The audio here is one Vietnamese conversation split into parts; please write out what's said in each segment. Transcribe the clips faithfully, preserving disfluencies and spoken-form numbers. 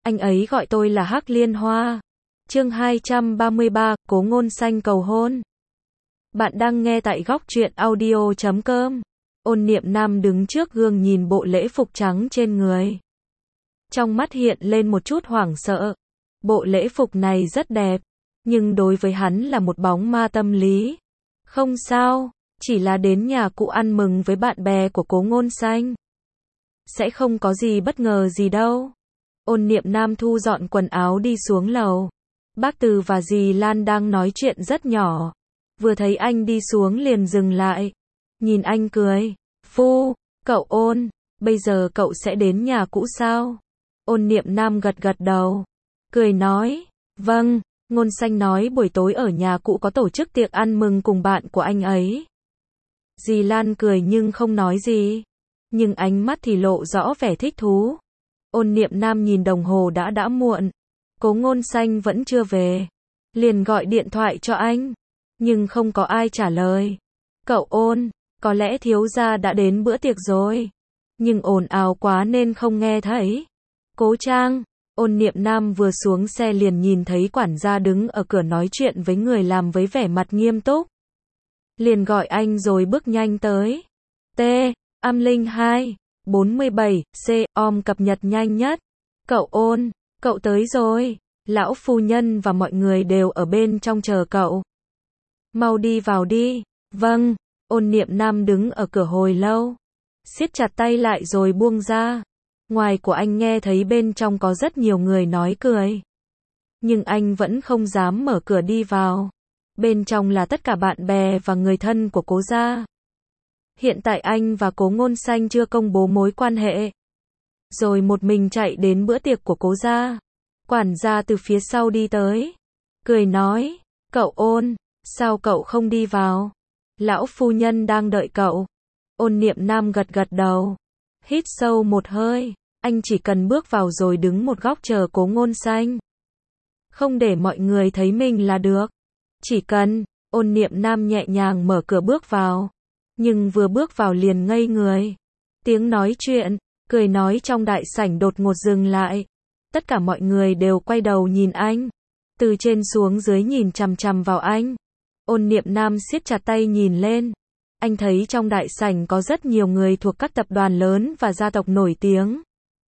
Anh ấy gọi tôi là Hắc Liên Hoa. Chương hai trăm ba mươi ba, Cố Ngôn Xanh cầu hôn. Bạn đang nghe tại góc truyện audio chấm com. Ôn Niệm Nam đứng trước gương nhìn bộ lễ phục trắng trên người. Trong mắt hiện lên một chút hoảng sợ. Bộ lễ phục này rất đẹp, nhưng đối với hắn là một bóng ma tâm lý. Không sao, chỉ là đến nhà cũ ăn mừng với bạn bè của Cố Ngôn Xanh. Sẽ không có gì bất ngờ gì đâu. Ôn Niệm Nam thu dọn quần áo đi xuống lầu. Bác Từ và dì Lan đang nói chuyện rất nhỏ. Vừa thấy anh đi xuống liền dừng lại. Nhìn anh cười. Phu, cậu Ôn, bây giờ cậu sẽ đến nhà cũ sao? Ôn Niệm Nam gật gật đầu. Cười nói, vâng, Ngôn Xanh nói buổi tối ở nhà cũ có tổ chức tiệc ăn mừng cùng bạn của anh ấy. Dì Lan cười nhưng không nói gì. Nhưng ánh mắt thì lộ rõ vẻ thích thú. Ôn Niệm Nam nhìn đồng hồ đã đã muộn. Cố Ngôn Xanh vẫn chưa về. Liền gọi điện thoại cho anh. Nhưng không có ai trả lời. Cậu Ôn, có lẽ thiếu gia đã đến bữa tiệc rồi. Nhưng ồn ào quá nên không nghe thấy. Cố Trang, Ôn Niệm Nam vừa xuống xe liền nhìn thấy quản gia đứng ở cửa nói chuyện với người làm với vẻ mặt nghiêm túc. Liền gọi anh rồi bước nhanh tới. T. Âm Linh hai, bốn mươi bảy, C. Om cập nhật nhanh nhất. Cậu Ôn, cậu tới rồi. Lão phu nhân và mọi người đều ở bên trong chờ cậu. Mau đi vào đi. Vâng. Ôn Niệm Nam đứng ở cửa hồi lâu. Siết chặt tay lại rồi buông ra. Ngoài của anh nghe thấy bên trong có rất nhiều người nói cười. Nhưng anh vẫn không dám mở cửa đi vào. Bên trong là tất cả bạn bè và người thân của Cố gia. Hiện tại anh và Cố Ngôn Xanh chưa công bố mối quan hệ. Rồi một mình chạy đến bữa tiệc của Cố gia. Quản gia từ phía sau đi tới. Cười nói, cậu Ôn, sao cậu không đi vào? Lão phu nhân đang đợi cậu. Ôn Niệm Nam gật gật đầu. Hít sâu một hơi. Anh chỉ cần bước vào rồi đứng một góc chờ Cố Ngôn Xanh. Không để mọi người thấy mình là được. Chỉ cần, Ôn Niệm Nam nhẹ nhàng mở cửa bước vào. Nhưng vừa bước vào liền ngây người. Tiếng nói chuyện, cười nói trong đại sảnh đột ngột dừng lại. Tất cả mọi người đều quay đầu nhìn anh. Từ trên xuống dưới nhìn chằm chằm vào anh. Ôn Niệm Nam siết chặt tay nhìn lên. Anh thấy trong đại sảnh có rất nhiều người thuộc các tập đoàn lớn và gia tộc nổi tiếng.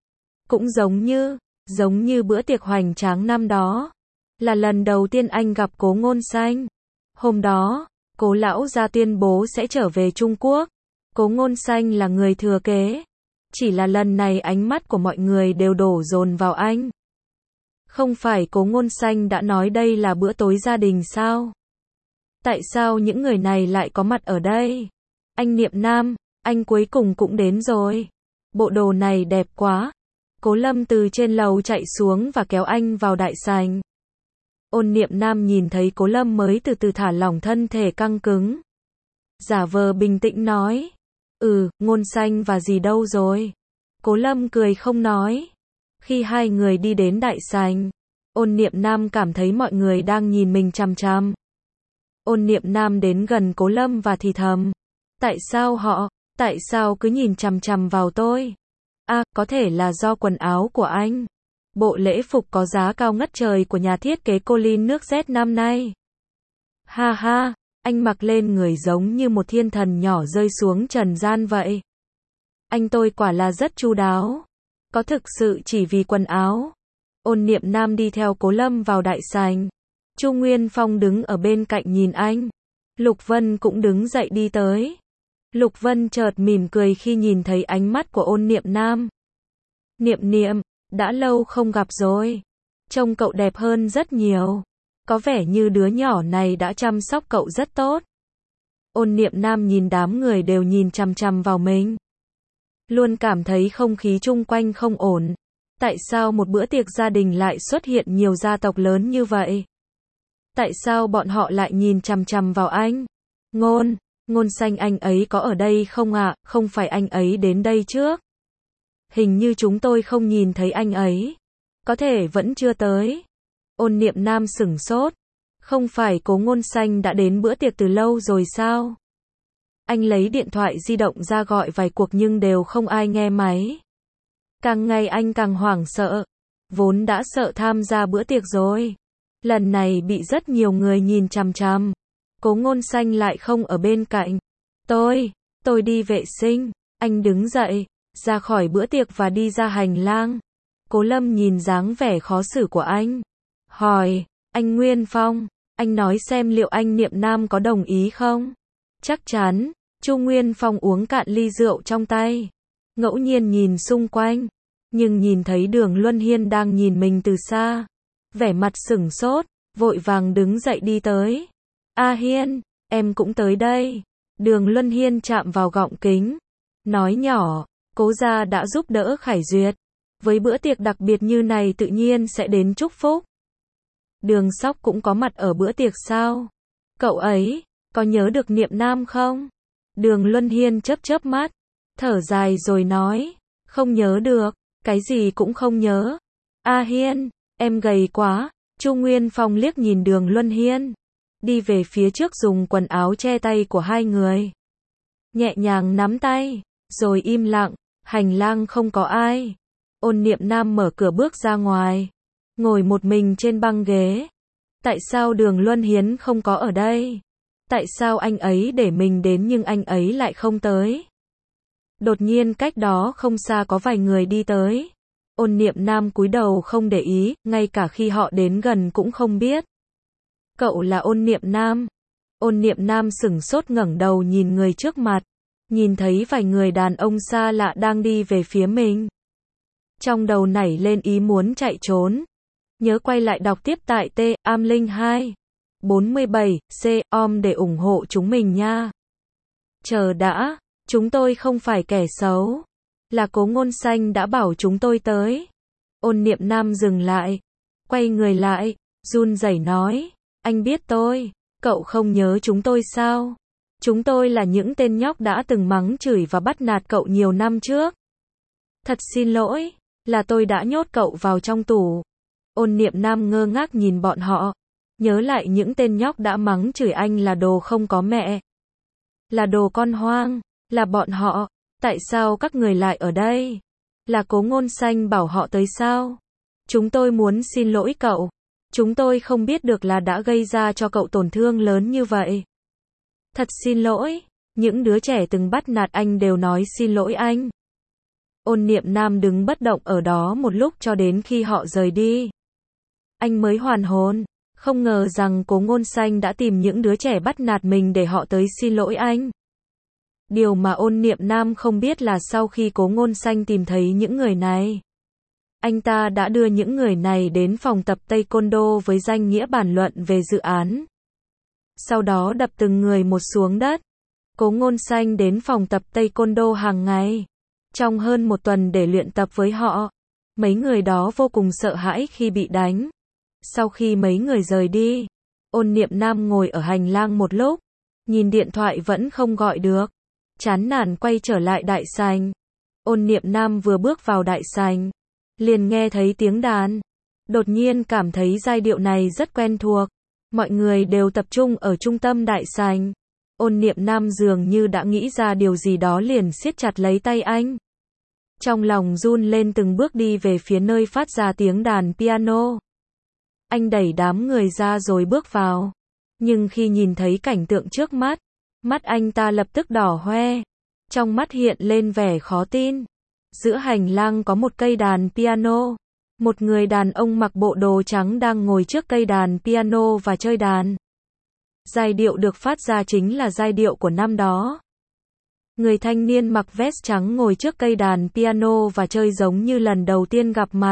Cũng giống như, giống như bữa tiệc hoành tráng năm đó. Là lần đầu tiên anh gặp Cố Ngôn Xanh. Hôm đó, Cố lão gia tuyên bố sẽ trở về Trung Quốc. Cố Ngôn Xanh là người thừa kế. Chỉ là lần này ánh mắt của mọi người đều đổ dồn vào anh. Không phải Cố Ngôn Xanh đã nói đây là bữa tối gia đình sao? Tại sao những người này lại có mặt ở đây? Anh Niệm Nam, anh cuối cùng cũng đến rồi. Bộ đồ này đẹp quá. Cố Lâm từ trên lầu chạy xuống và kéo anh vào đại sảnh. Ôn Niệm Nam nhìn thấy Cố Lâm mới từ từ thả lỏng thân thể căng cứng. Giả vờ bình tĩnh nói. Ừ, Ngôn Xanh và gì đâu rồi? Cố Lâm cười không nói. Khi hai người đi đến đại sảnh, Ôn Niệm Nam cảm thấy mọi người đang nhìn mình chằm chằm. Ôn Niệm Nam đến gần Cố Lâm và thì thầm. Tại sao họ, tại sao cứ nhìn chằm chằm vào tôi? À, có thể là do quần áo của anh. Bộ lễ phục có giá cao ngất trời của nhà thiết kế Colin nước Z năm nay. Ha ha, anh mặc lên người giống như một thiên thần nhỏ rơi xuống trần gian vậy. Anh tôi quả là rất chu đáo. Có thực sự chỉ vì quần áo. Ôn Niệm Nam đi theo Cố Lâm vào đại sảnh. Chu Nguyên Phong đứng ở bên cạnh nhìn anh. Lục Vân cũng đứng dậy đi tới. Lục Vân chợt mỉm cười khi nhìn thấy ánh mắt của Ôn Niệm Nam. Niệm Niệm, đã lâu không gặp rồi. Trông cậu đẹp hơn rất nhiều. Có vẻ như đứa nhỏ này đã chăm sóc cậu rất tốt. Ôn Niệm Nam nhìn đám người đều nhìn chằm chằm vào mình. Luôn cảm thấy không khí chung quanh không ổn. Tại sao một bữa tiệc gia đình lại xuất hiện nhiều gia tộc lớn như vậy? Tại sao bọn họ lại nhìn chằm chằm vào anh? Ngôn, Ngôn Xanh anh ấy có ở đây không ạ? À? Không phải anh ấy đến đây trước. Hình như chúng tôi không nhìn thấy anh ấy. Có thể vẫn chưa tới. Ôn Niệm Nam sửng sốt. Không phải Cố Ngôn Xanh đã đến bữa tiệc từ lâu rồi sao? Anh lấy điện thoại di động ra gọi vài cuộc nhưng đều không ai nghe máy. Càng ngày anh càng hoảng sợ. vốn đã sợ tham gia bữa tiệc rồi. Lần này bị rất nhiều người nhìn chằm chằm. Cố Ngôn Xanh lại không ở bên cạnh. Tôi, tôi đi vệ sinh. Anh đứng dậy, ra khỏi bữa tiệc và đi ra hành lang. Cố Lâm nhìn dáng vẻ khó xử của anh. Hỏi, anh Nguyên Phong, anh nói xem liệu anh Niệm Nam có đồng ý không? Chắc chắn. Chu Nguyên Phong uống cạn ly rượu trong tay. Ngẫu nhiên nhìn xung quanh. Nhưng nhìn thấy Đường Luân Hiên đang nhìn mình từ xa. Vẻ mặt sửng sốt, vội vàng đứng dậy đi tới. A Hiên, em cũng tới đây. Đường Luân Hiên chạm vào gọng kính. Nói nhỏ, Cố gia đã giúp đỡ Khải Duyệt. Với bữa tiệc đặc biệt như này tự nhiên sẽ đến chúc phúc. Đường Sóc cũng có mặt ở bữa tiệc sao? Cậu ấy, có nhớ được Niệm Nam không? Đường Luân Hiên chớp chớp mắt, thở dài rồi nói, không nhớ được, cái gì cũng không nhớ. A Hiên, em gầy quá. Chu Nguyên Phong liếc nhìn Đường Luân Hiên, đi về phía trước dùng quần áo che tay của hai người. Nhẹ nhàng nắm tay, rồi im lặng, hành lang không có ai. Ôn Niệm Nam mở cửa bước ra ngoài, ngồi một mình trên băng ghế. Tại sao Đường Luân Hiên không có ở đây? Tại sao anh ấy để mình đến nhưng anh ấy lại không tới? Đột nhiên cách đó không xa có vài người đi tới. Ôn Niệm Nam cúi đầu không để ý, ngay cả khi họ đến gần cũng không biết. Cậu là Ôn Niệm Nam. Ôn Niệm Nam sửng sốt ngẩng đầu nhìn người trước mặt, nhìn thấy vài người đàn ông xa lạ đang đi về phía mình. Trong đầu nảy lên ý muốn chạy trốn. Nhớ quay lại đọc tiếp tại T am linh hai bốn mươi bảy C om để ủng hộ chúng mình nha. Chờ đã, chúng tôi không phải kẻ xấu. Là Cố Ngôn Xanh đã bảo chúng tôi tới. Ôn Niệm Nam dừng lại, quay người lại, run rẩy nói, anh biết tôi, cậu không nhớ chúng tôi sao? Chúng tôi là những tên nhóc đã từng mắng chửi và bắt nạt cậu nhiều năm trước. Thật xin lỗi, là tôi đã nhốt cậu vào trong tủ. Ôn Niệm Nam ngơ ngác nhìn bọn họ, nhớ lại những tên nhóc đã mắng chửi anh là đồ không có mẹ, là đồ con hoang, là bọn họ. Tại sao các người lại ở đây? Là Cố Ngôn Xanh bảo họ tới sao? Chúng tôi muốn xin lỗi cậu. Chúng tôi không biết được là đã gây ra cho cậu tổn thương lớn như vậy. Thật xin lỗi. Những đứa trẻ từng bắt nạt anh đều nói xin lỗi anh. Ôn Niệm Nam đứng bất động ở đó một lúc cho đến khi họ rời đi. Anh mới hoàn hồn, không ngờ rằng Cố Ngôn Xanh đã tìm những đứa trẻ bắt nạt mình để họ tới xin lỗi anh. Điều mà Ôn Niệm Nam không biết là sau khi Cố Ngôn Xanh tìm thấy những người này, anh ta đã đưa những người này đến phòng tập Taekwondo với danh nghĩa bàn luận về dự án. Sau đó đập từng người một xuống đất. Cố Ngôn Xanh đến phòng tập Taekwondo hàng ngày, trong hơn một tuần để luyện tập với họ. Mấy người đó vô cùng sợ hãi khi bị đánh. Sau khi mấy người rời đi, Ôn Niệm Nam ngồi ở hành lang một lúc, nhìn điện thoại vẫn không gọi được. Chán nản quay trở lại đại sảnh. Ôn Niệm Nam vừa bước vào đại sảnh, liền nghe thấy tiếng đàn. Đột nhiên cảm thấy giai điệu này rất quen thuộc. Mọi người đều tập trung ở trung tâm đại sảnh. Ôn Niệm Nam dường như đã nghĩ ra điều gì đó liền siết chặt lấy tay anh. Trong lòng run lên từng bước đi về phía nơi phát ra tiếng đàn piano. Anh đẩy đám người ra rồi bước vào. Nhưng khi nhìn thấy cảnh tượng trước mắt, mắt anh ta lập tức đỏ hoe. Trong mắt hiện lên vẻ khó tin. Giữa hành lang có một cây đàn piano. Một người đàn ông mặc bộ đồ trắng đang ngồi trước cây đàn piano và chơi đàn. Giai điệu được phát ra chính là giai điệu của năm đó. Người thanh niên mặc vest trắng ngồi trước cây đàn piano và chơi giống như lần đầu tiên gặp mặt.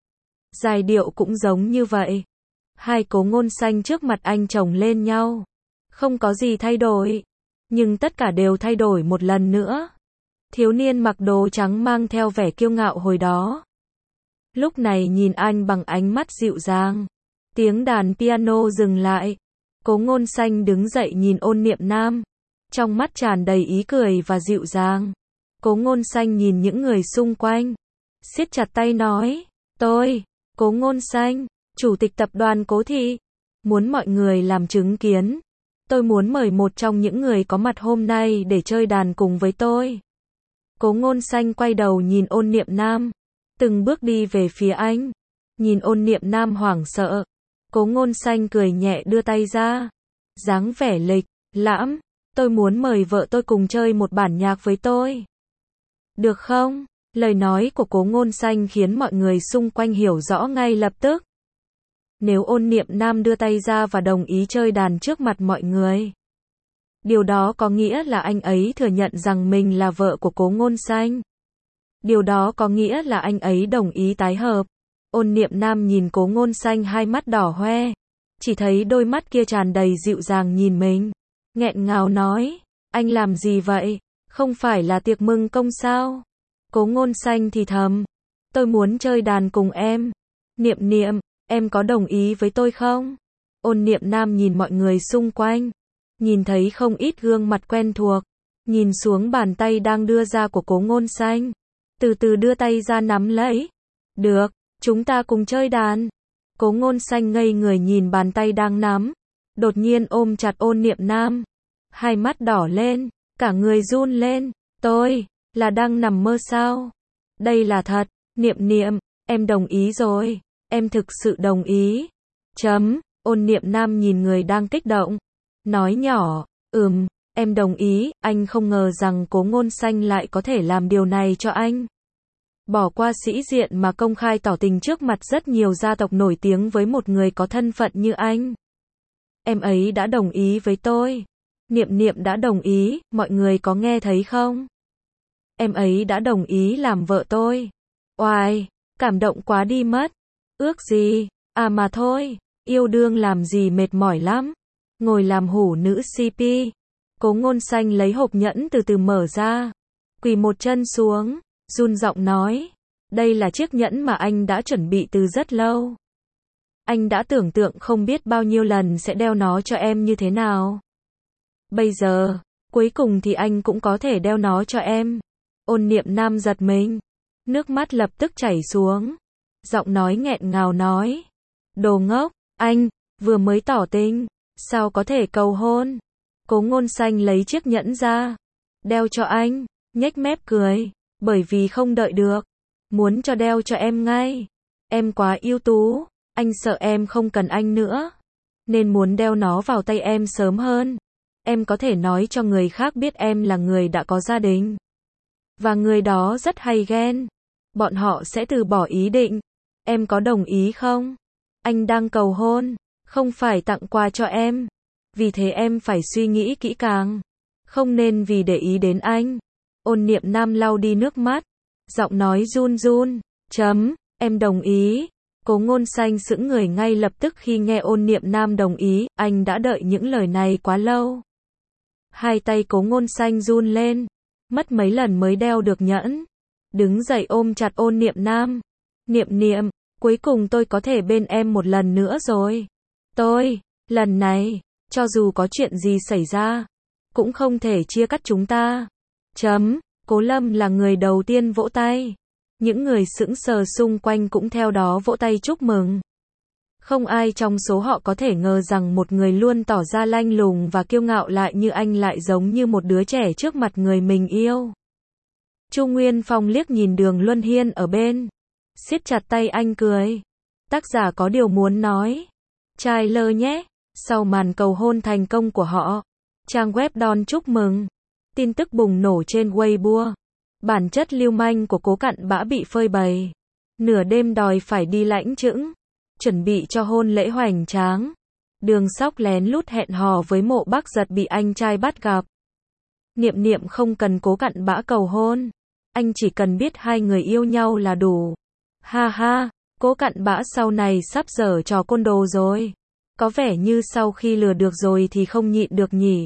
Giai điệu cũng giống như vậy. Hai Cố Ngôn Xanh trước mặt anh chồng lên nhau. Không có gì thay đổi. Nhưng tất cả đều thay đổi một lần nữa. Thiếu niên mặc đồ trắng mang theo vẻ kiêu ngạo hồi đó. Lúc này nhìn anh bằng ánh mắt dịu dàng. Tiếng đàn piano dừng lại. Cố Ngôn Xanh đứng dậy nhìn Ôn Niệm Nam. Trong mắt tràn đầy ý cười và dịu dàng. Cố Ngôn Xanh nhìn những người xung quanh. Siết chặt tay nói. Tôi, Cố Ngôn Xanh, chủ tịch tập đoàn Cố Thị, muốn mọi người làm chứng kiến. Tôi muốn mời một trong những người có mặt hôm nay để chơi đàn cùng với tôi. Cố Ngôn Xanh quay đầu nhìn Ôn Niệm Nam. Từng bước đi về phía anh. Nhìn Ôn Niệm Nam hoảng sợ, Cố Ngôn Xanh cười nhẹ đưa tay ra. Dáng vẻ lịch lãm, tôi muốn mời vợ tôi cùng chơi một bản nhạc với tôi. Được không? Lời nói của Cố Ngôn Xanh khiến mọi người xung quanh hiểu rõ ngay lập tức. Nếu Ôn Niệm Nam đưa tay ra và đồng ý chơi đàn trước mặt mọi người, điều đó có nghĩa là anh ấy thừa nhận rằng mình là vợ của Cố Ngôn Xanh. Điều đó có nghĩa là anh ấy đồng ý tái hợp. Ôn Niệm Nam nhìn Cố Ngôn Xanh hai mắt đỏ hoe, chỉ thấy đôi mắt kia tràn đầy dịu dàng nhìn mình, nghẹn ngào nói, anh làm gì vậy? Không phải là tiệc mừng công sao? Cố Ngôn Xanh thì thầm, tôi muốn chơi đàn cùng em. Niệm Niệm, em có đồng ý với tôi không? Ôn Niệm Nam nhìn mọi người xung quanh, nhìn thấy không ít gương mặt quen thuộc, nhìn xuống bàn tay đang đưa ra của Cố Ngôn Xanh, từ từ đưa tay ra nắm lấy. Được, chúng ta cùng chơi đàn. Cố Ngôn Xanh ngây người nhìn bàn tay đang nắm, đột nhiên ôm chặt Ôn Niệm Nam, hai mắt đỏ lên, cả người run lên. Tôi, là đang nằm mơ sao? Đây là thật. Niệm Niệm, em đồng ý rồi, em thực sự đồng ý. Chấm. Ôn Niệm Nam nhìn người đang kích động, nói nhỏ, ừm, em đồng ý. Anh không ngờ rằng Cố Ngôn Xanh lại có thể làm điều này cho anh. Bỏ qua sĩ diện mà công khai tỏ tình trước mặt rất nhiều gia tộc nổi tiếng với một người có thân phận như anh. Em ấy đã đồng ý với tôi. Niệm Niệm đã đồng ý, mọi người có nghe thấy không? Em ấy đã đồng ý làm vợ tôi. Oài, cảm động quá đi mất. Ước gì, à mà thôi, yêu đương làm gì mệt mỏi lắm. Ngồi làm hủ nữ xê pê. Cố Ngôn Xanh lấy hộp nhẫn từ từ mở ra, quỳ một chân xuống, run giọng nói, đây là chiếc nhẫn mà anh đã chuẩn bị từ rất lâu. Anh đã tưởng tượng không biết bao nhiêu lần sẽ đeo nó cho em như thế nào. Bây giờ, cuối cùng thì anh cũng có thể đeo nó cho em. Ôn Niệm Nam giật mình, nước mắt lập tức chảy xuống, giọng nói nghẹn ngào nói, đồ ngốc, anh, vừa mới tỏ tình, sao có thể cầu hôn. Cố Ngôn Xanh lấy chiếc nhẫn ra, đeo cho anh, nhếch mép cười, bởi vì không đợi được, muốn cho đeo cho em ngay. Em quá ưu tú, anh sợ em không cần anh nữa, nên muốn đeo nó vào tay em sớm hơn. Em có thể nói cho người khác biết em là người đã có gia đình, và người đó rất hay ghen. Bọn họ sẽ từ bỏ ý định. Em có đồng ý không? Anh đang cầu hôn, không phải tặng quà cho em. Vì thế em phải suy nghĩ kỹ càng, không nên vì để ý đến anh. Ôn Niệm Nam lau đi nước mắt, giọng nói run run, chấm, em đồng ý. Cố Ngôn Xanh sững người ngay lập tức khi nghe Ôn Niệm Nam đồng ý, anh đã đợi những lời này quá lâu. Hai tay Cố Ngôn Xanh run lên, mất mấy lần mới đeo được nhẫn. Đứng dậy ôm chặt Ôn Niệm Nam. Niệm Niệm, cuối cùng tôi có thể bên em một lần nữa rồi. Tôi, lần này, cho dù có chuyện gì xảy ra, cũng không thể chia cắt chúng ta. Chấm. Cố Lâm là người đầu tiên vỗ tay. Những người sững sờ xung quanh cũng theo đó vỗ tay chúc mừng. Không ai trong số họ có thể ngờ rằng một người luôn tỏ ra lanh lùng và kiêu ngạo lại như anh lại giống như một đứa trẻ trước mặt người mình yêu. Chu Nguyên Phong liếc nhìn Đường Luân Hiên ở bên, siết chặt tay anh cười. Tác giả có điều muốn nói. Trai lơ nhé. Sau màn cầu hôn thành công của họ, trang web Don chúc mừng. Tin tức bùng nổ trên Weibo. Bản chất lưu manh của Cố Cặn Bã bị phơi bày. Nửa đêm đòi phải đi lãnh chững, chuẩn bị cho hôn lễ hoành tráng. Đường Sóc lén lút hẹn hò với Mộ Bắc Giật bị anh trai bắt gặp. Niệm Niệm không cần Cố Cặn Bã cầu hôn, anh chỉ cần biết hai người yêu nhau là đủ. Ha ha, Cố Cặn Bã sau này sắp giở trò côn đồ rồi. Có vẻ như sau khi lừa được rồi thì không nhịn được nhỉ.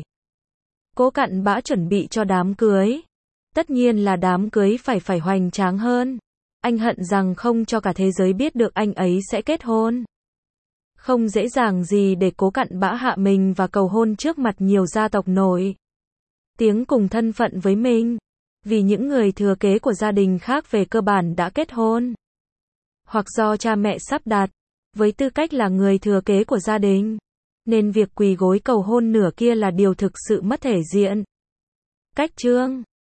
Cố Cặn Bã chuẩn bị cho đám cưới. Tất nhiên là đám cưới phải phải hoành tráng hơn. Anh hận rằng không cho cả thế giới biết được anh ấy sẽ kết hôn. Không dễ dàng gì để Cố Cặn Bã hạ mình và cầu hôn trước mặt nhiều gia tộc nổi tiếng cùng thân phận với mình. Vì những người thừa kế của gia đình khác về cơ bản đã kết hôn, hoặc do cha mẹ sắp đặt, với tư cách là người thừa kế của gia đình, nên việc quỳ gối cầu hôn nửa kia là điều thực sự mất thể diện. Cách chương